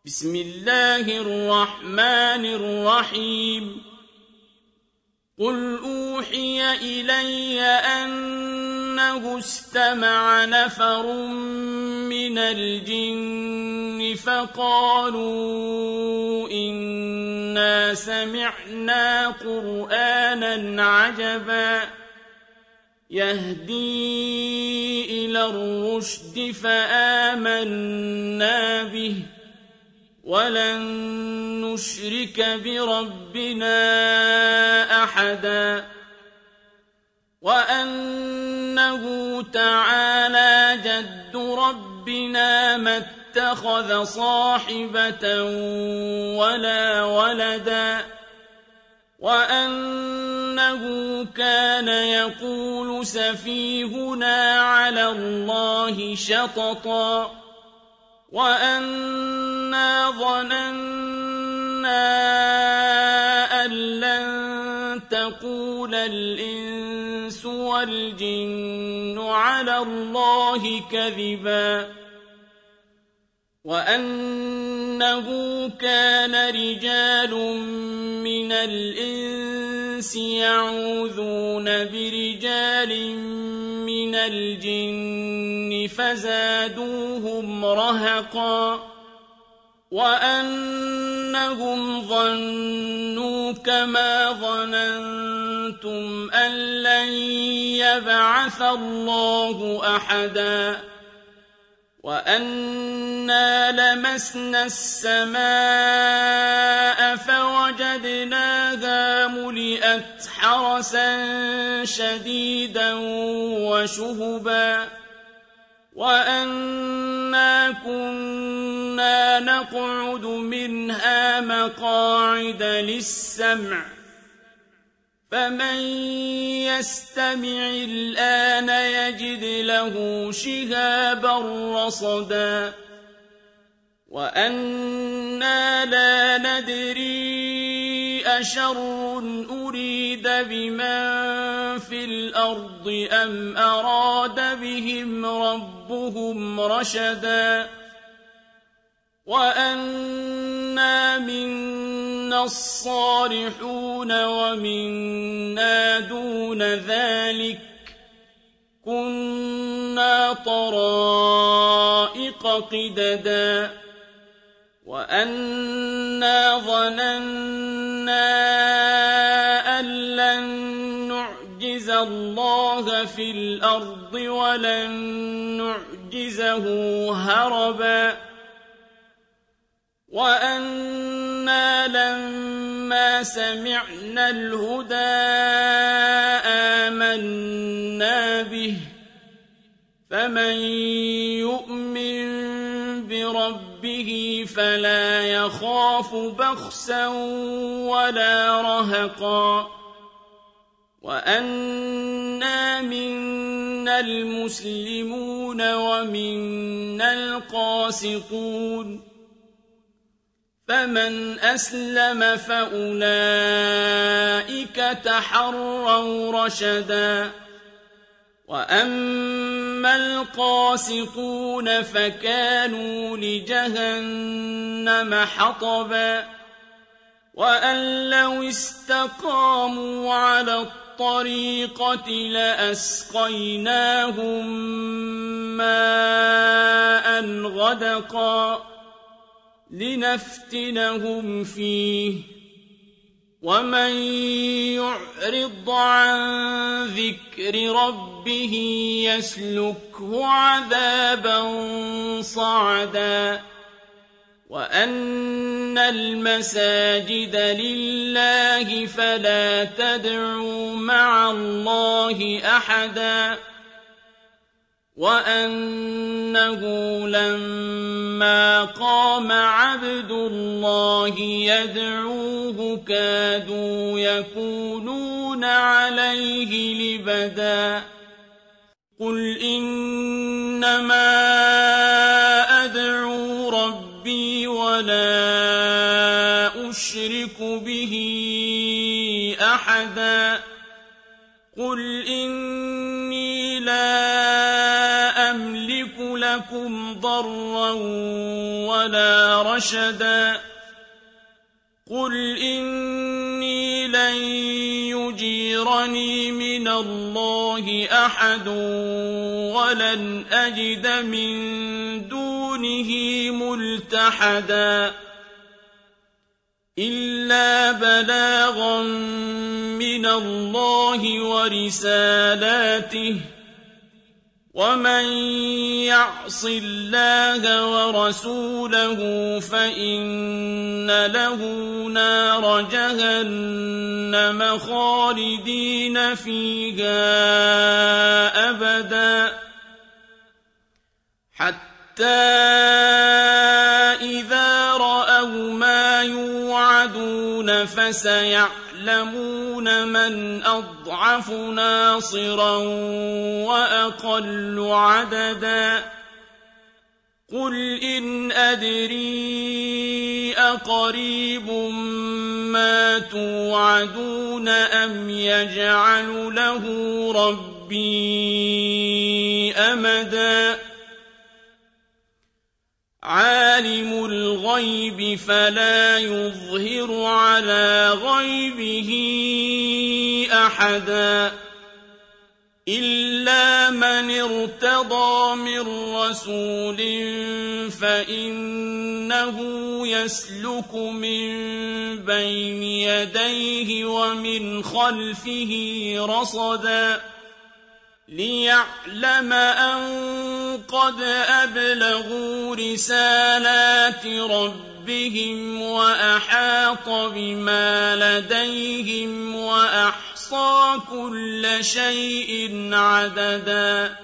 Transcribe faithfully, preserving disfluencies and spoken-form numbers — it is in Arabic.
بسم الله الرحمن الرحيم قل أوحي إلي أنه استمع نفر من الجن فقالوا إنا سمعنا قرآنا عجبا يهدي إلى الرشد فآمنا به ولن نشرك بربنا أحدا وأنه تعالى جد ربنا ما اتخذ صاحبة ولا ولدا وأنه كان يقول سفيهنا على الله شططا وأنا ظننا أن لن تقول الإنس والجن على الله كذبا وأنه كان رجال من الإنس يعوذون برجال من الجن فزادوهم رهقا وأنهم ظنوا كما ظننتم أن لن يبعث الله أحدا وأنا لمسنا السماء فوجدناها ملئت حرسا شديدا وشهبا وأنا كنا نقعد منها مقاعد للسمع فمن يستمع الآن يجد له شهابا رصدا وأنا لا ندري أشر أريد بمن في الأرض أم أراد بهم ربهم رشدا وأنا منا الصالحون ومنا دون ذلك كنا طرائق قددا وأنا ظننا أن لن نعجز الله في الأرض ولن نعجزه هربا وأنا لما سمعنا الهدى آمنا به فمن يؤمن بربه فلا يخاف بخسا ولا رهقا وأنا منا المسلمون ومنا القاسطون فمن أسلم فأولئك تحروا رشدا وأما القاسطون فكانوا لجهنم حطبا وأن لو استقاموا على الطريقة لأسقيناهم ماء غدقا لنفتنهم فيه ومن يعرض عن ذكر ربه يسلكه عذابا صعدا وأن المساجد لله فلا تدعوا مع الله أحدا وأنه لما قام عبد الله يدعوه كادوا يكونون عليه لبدا قل إنما أدعو ربي ولا أشرك به أحدا قل إني لا أملك لكم ضرا ولا رشدا قل إني لن يجيرني من الله أحد ولن أجد من دونه ملتحدا إلا بلاغا من الله ورسالاته ومن يعص الله ورسوله فإن له نار جهنم خالدين فيها أبدا حتى إذا رأوا ما يوعدون فسيعلمون من أضعف ناصرا وأقل عددا قل إن أدري أقريب ما توعدون أم يجعل له ربي أمدا عالم الغيب فلا يظهر على غيبه أحدا إلا من ارتضى من رسول فإنه يسلك من بين يديه ومن خلفه رصدا ليعلم أن قد أبلغوا رسالات ربهم وأحاط بما لديهم وأحصى كل شيء عددا